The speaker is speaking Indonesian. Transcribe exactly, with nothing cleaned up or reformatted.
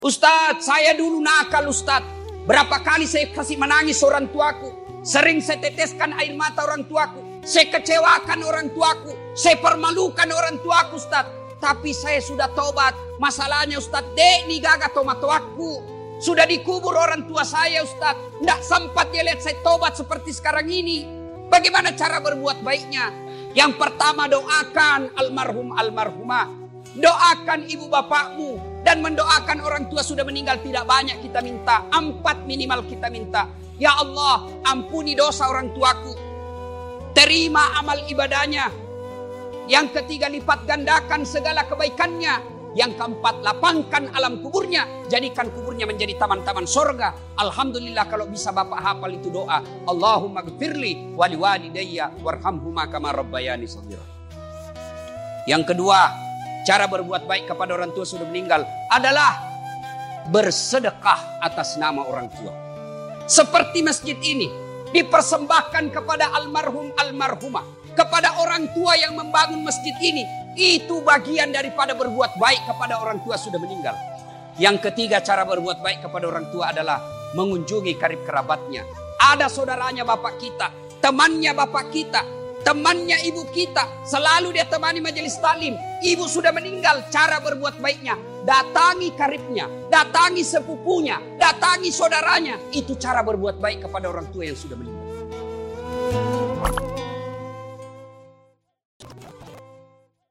Ustadz, saya dulu nakal Ustadz. Berapa kali saya kasih menangis orang tuaku. Sering saya teteskan air mata orang tuaku. Saya kecewakan orang tuaku. Saya permalukan orang tuaku Ustadz. Tapi saya sudah tobat. Masalahnya Ustadz, dek ni gaga tomatoaku. Sudah dikubur orang tua saya Ustadz. Tidak sempat dia lihat saya tobat seperti sekarang ini. Bagaimana cara berbuat baiknya? Yang pertama, doakan almarhum almarhumah. Doakan ibu bapakmu. Dan mendoakan orang tua sudah meninggal tidak banyak kita minta. Empat minimal kita minta. Ya Allah, ampuni dosa orang tuaku. Terima amal ibadahnya. Yang ketiga, lipat gandakan segala kebaikannya. Yang keempat, lapangkan alam kuburnya. Jadikan kuburnya menjadi taman-taman sorga. Alhamdulillah kalau bisa Bapak hafal itu doa. Allahumma gfirli wali walidayya warhamhuma kama rabbayani shaghira. Yang kedua, cara berbuat baik kepada orang tua sudah meninggal adalah bersedekah atas nama orang tua. Seperti masjid ini dipersembahkan kepada almarhum almarhumah, kepada orang tua yang membangun masjid ini. Itu bagian daripada berbuat baik kepada orang tua sudah meninggal. Yang ketiga, cara berbuat baik kepada orang tua adalah mengunjungi karib kerabatnya. Ada saudaranya bapak kita, temannya bapak kita, temannya ibu kita, selalu dia temani majelis taklim. Ibu sudah meninggal, cara berbuat baiknya datangi karibnya, datangi sepupunya, datangi saudaranya. Itu cara berbuat baik kepada orang tua yang sudah meninggal.